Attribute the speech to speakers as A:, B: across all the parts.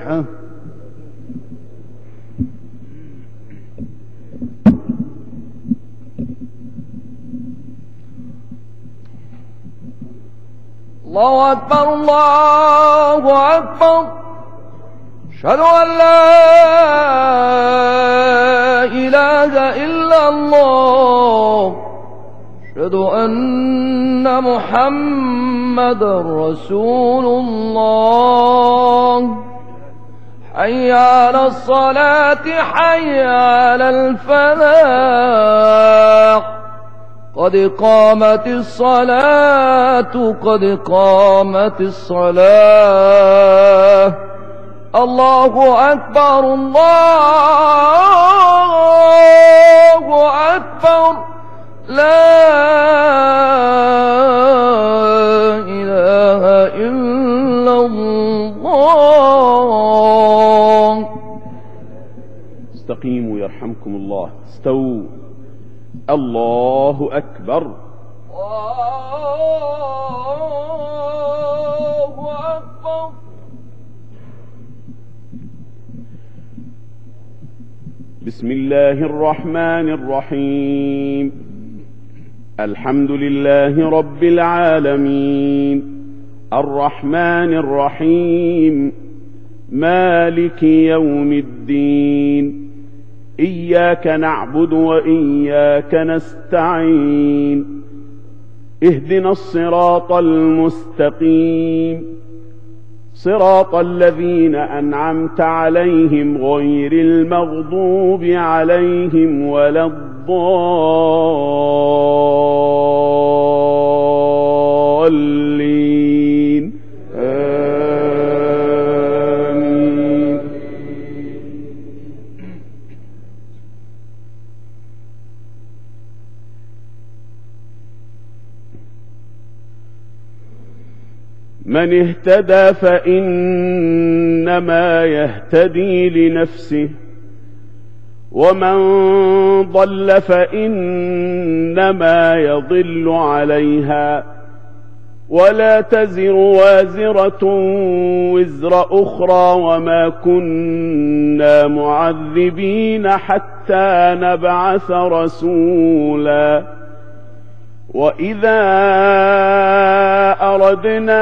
A: صحيحة.
B: الله أكبر الله أكبر، أشهد أن لا إله إلا الله، أشهد أن محمدا رسول الله. حي على الصلاة حي على الفلاح، قد قامت الصلاة قد قامت الصلاة. الله أكبر الله أكبر، لا إله إلا الله.
A: استقيموا يرحمكم الله، استووا. الله أكبر.
B: الله أكبر.
A: بسم الله الرحمن الرحيم. الحمد لله رب العالمين، الرحمن الرحيم، مالك يوم الدين. إياك نعبد وإياك نستعين، اهدنا الصراط المستقيم، صراط الذين أنعمت عليهم غير المغضوب عليهم ولا الضالين. آمين. من اهتدى فإنما يهتدي لنفسه، ومن ضل فإنما يضل عليها، ولا تزر وازرة وزر أخرى، وما كنا معذبين حتى نبعث رسولا. وإذا أردنا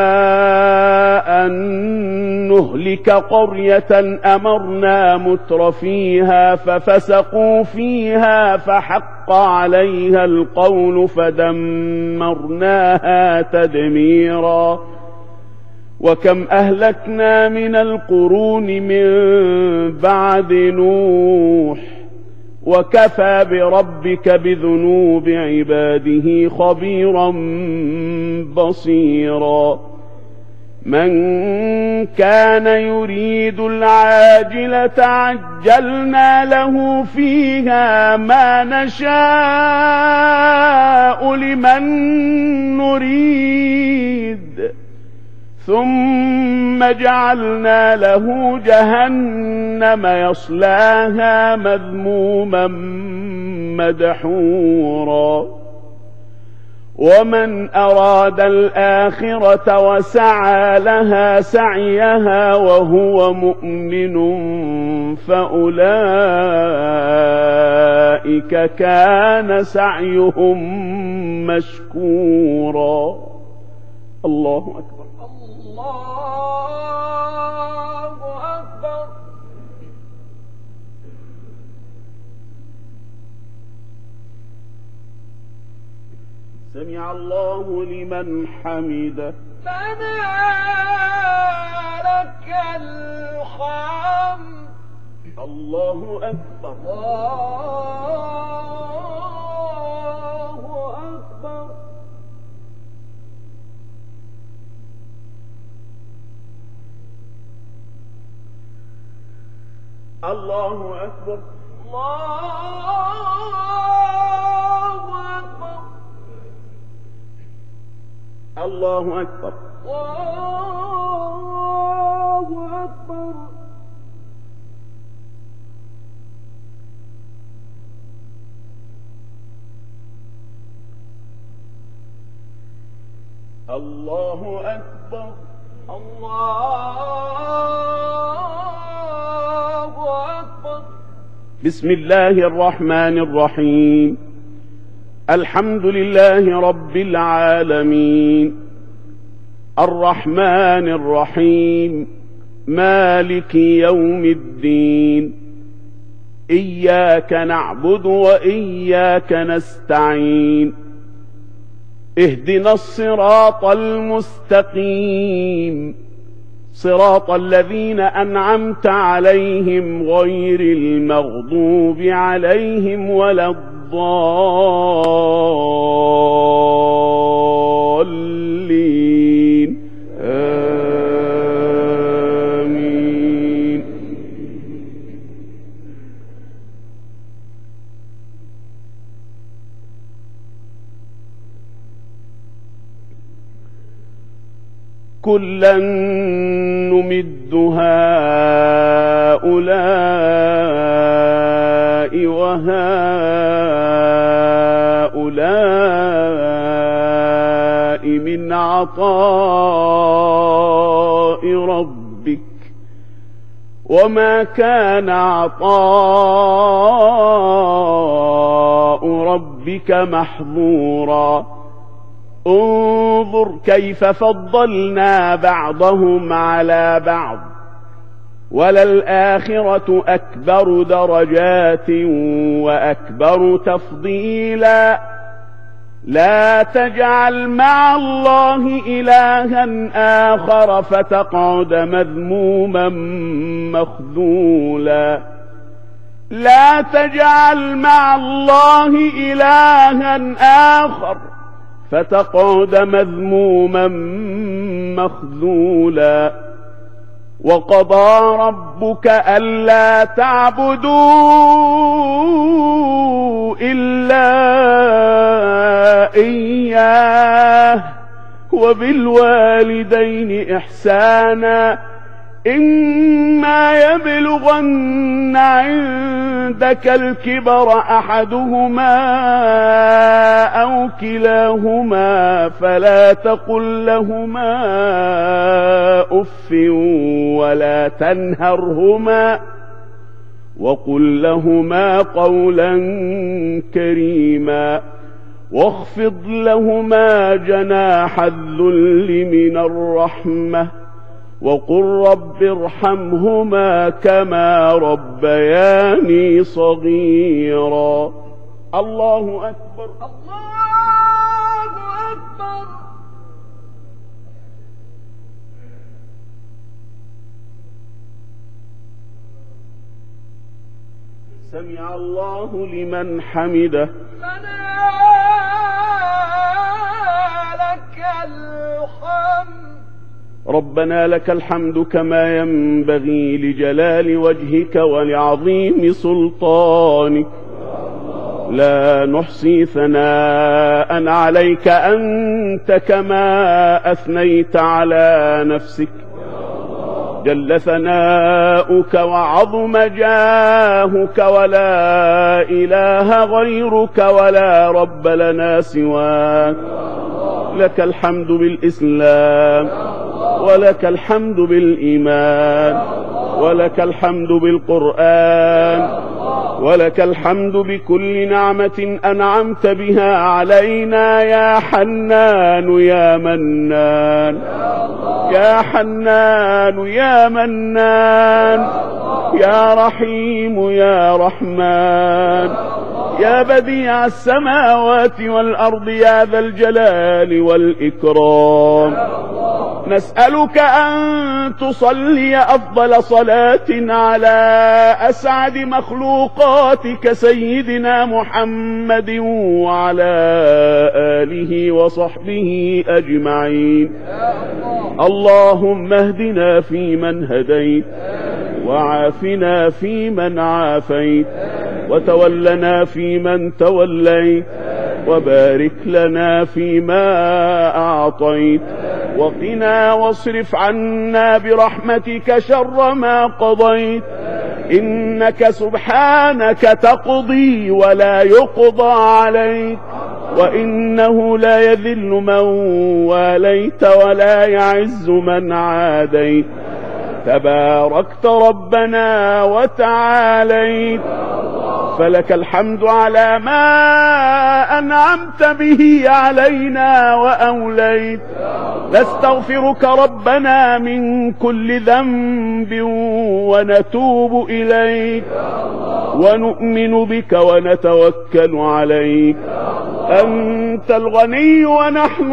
A: أن نهلك قرية أمرنا مترفيها ففسقوا فيها فحق عليها القول فدمرناها تدميرا. وكم أهلكنا من القرون من بعد نوح، وكفى بربك بذنوب عباده خبيرا بصيرا. من كان يريد العاجلة عجلنا له فيها ما نشاء لمن نريد، ثم جعلنا له جهنم يصلاها مذموما مدحورا. ومن أراد الآخرة وسعى لها سعيها وهو مؤمن فأولئك كان سعيهم مشكورا. الله أكبر.
B: الله أكبر.
A: سمع الله لمن حمده.
B: ربنا لك الحمد.
A: الله أكبر.
B: الله أكبر.
A: الله أكبر.
B: الله أكبر.
A: الله أكبر.
B: الله أكبر.
A: الله أكبر.
B: الله
A: بسم الله الرحمن الرحيم. الحمد لله رب العالمين، الرحمن الرحيم، مالك يوم الدين. إياك نعبد وإياك نستعين. اهدنا الصراط المستقيم، صراط الذين أنعمت عليهم غير المغضوب عليهم ولا الضالين. آمين. كلا نمد هؤلاء وهؤلاء من عطاء ربك، وما كان عطاء ربك محظورا. انظر كيف فضلنا بعضهم على بعض، وللآخرة أكبر درجات وأكبر تفضيلا. لا تجعل مع الله إلها آخر فتقعد مذموما مخذولا. لا تجعل مع الله إلها آخر فتقعد مذموما مخذولا. وقضى ربك ألا تعبدوا إلا إياه وبالوالدين إحسانا. إما يبلغن عندك الكبر أحدهما أو كلاهما فلا تقل لهما أف ولا تنهرهما، وقل لهما قولا كريما، واخفض لهما جناح الذل من الرحمة، وقل رب ارحمهما كما ربياني صغيرا. الله أكبر.
B: الله أكبر.
A: سمع الله لمن حمده.
B: ربنا لك الحمد.
A: ربنا لك الحمد كما ينبغي لجلال وجهك ولعظيم سلطانك، لا نحصي ثناء عليك أنت كما أثنيت على نفسك. جل ثناؤك وعظم جاهك، ولا إله غيرك ولا رب لنا سواك. لك الحمد بالإسلام، ولك الحمد بالإيمان، ولك الحمد بالقرآن، ولك الحمد بكل نعمة أنعمت بها علينا يا حنان يا منان، يا حنان يا منان، يا رحيم يا رحمن، يا بديع السماوات والأرض يا ذا الجلال والإكرام. نسألك أن تصلي أفضل صلاة على أسعد مخلوقاتك سيدنا محمد وعلى آله وصحبه أجمعين. اللهم اهدنا فيمن هديت، وعافنا فيمن عافيت، وتولنا فيمن توليت، وبارك لنا فيما أعطيت، وقنا واصرف عنا برحمتك شر ما قضيت. إنك سبحانك تقضي ولا يقضى عليك، وإنه لا يذل من واليت ولا يعز من عاديت. تباركت ربنا وتعاليت، فلك الحمد على ما أنعمت به علينا وأوليت. نستغفرك ربنا من كل ذنب ونتوب إليك ونؤمن بك ونتوكل عليك. أنت الغني ونحن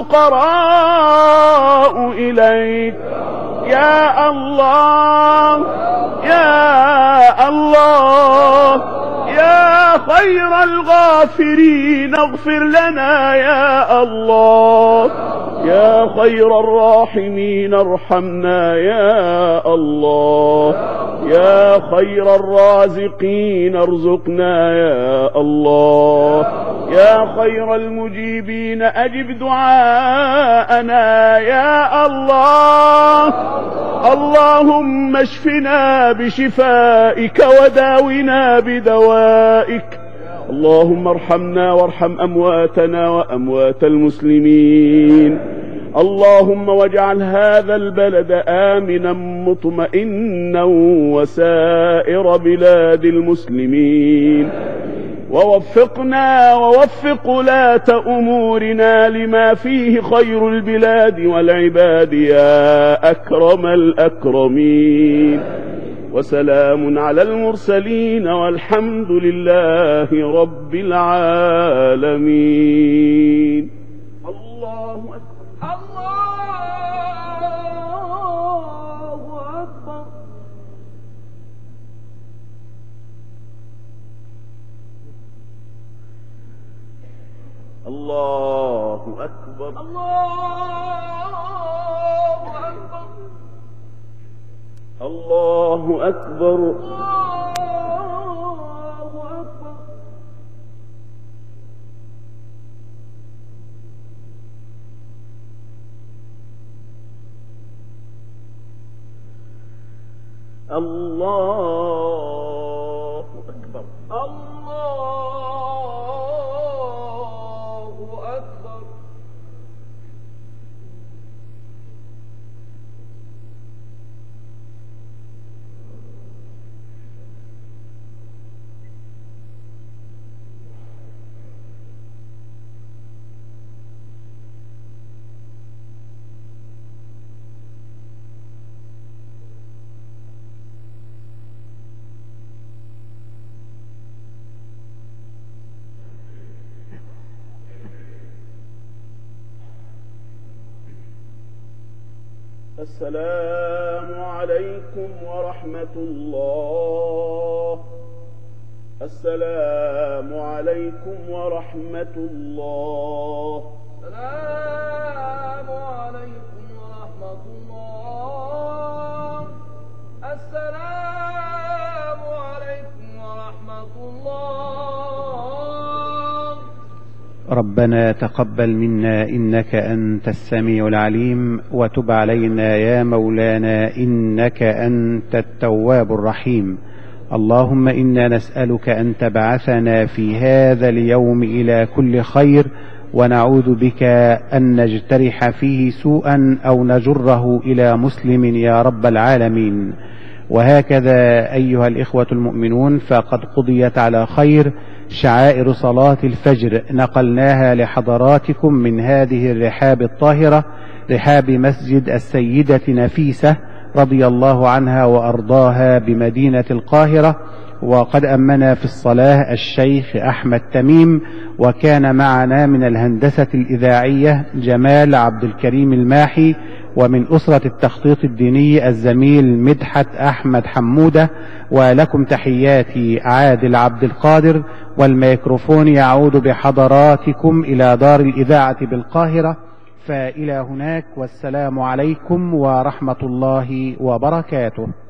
A: الفقراء إليك. يا الله يا الله يا خير الغافرين اغفر لنا يا الله. يا خير الراحمين ارحمنا يا الله. يا خير الرازقين ارزقنا يا الله. يا خير المجيبين أجب دعاءنا يا الله. اللهم اشفنا بشفائك وداونا بدوائك. اللهم ارحمنا وارحم أمواتنا وأموات المسلمين. اللهم واجعل هذا البلد آمنا مطمئنا وسائر بلاد المسلمين. ووفقنا ووفق ولاة أمورنا لما فيه خير البلاد والعباد يا أكرم الأكرمين. وسلام على المرسلين والحمد لله رب العالمين. الله أكبر. الله أكبر. الله أكبر. الله أكبر. الله أكبر. الله أكبر. السلام عليكم ورحمة الله. السلام عليكم ورحمة الله.
B: السلام عليكم ورحمة الله. السلام عليكم ورحمة الله.
C: ربنا تقبل منا إنك أنت السميع العليم، وتب علينا يا مولانا إنك أنت التواب الرحيم. اللهم إنا نسألك أن تبعثنا في هذا اليوم إلى كل خير، ونعوذ بك أن نجترح فيه سوءا أو نجره إلى مسلم يا رب العالمين. وهكذا أيها الإخوة المؤمنون، فقد قضيت على خير شعائر صلاة الفجر، نقلناها لحضراتكم من هذه الرحاب الطاهرة، رحاب مسجد السيدة نفيسة رضي الله عنها وأرضاها بمدينة القاهرة. وقد أمنا في الصلاة الشيخ أحمد تميم، وكان معنا من الهندسة الإذاعية جمال عبد الكريم الماحي، ومن أسرة التخطيط الديني الزميل مدحت أحمد حمودة. ولكم تحياتي عادل عبد القادر، والميكروفون يعود بحضراتكم إلى دار الإذاعة بالقاهرة. فإلى هناك، والسلام عليكم ورحمة الله وبركاته.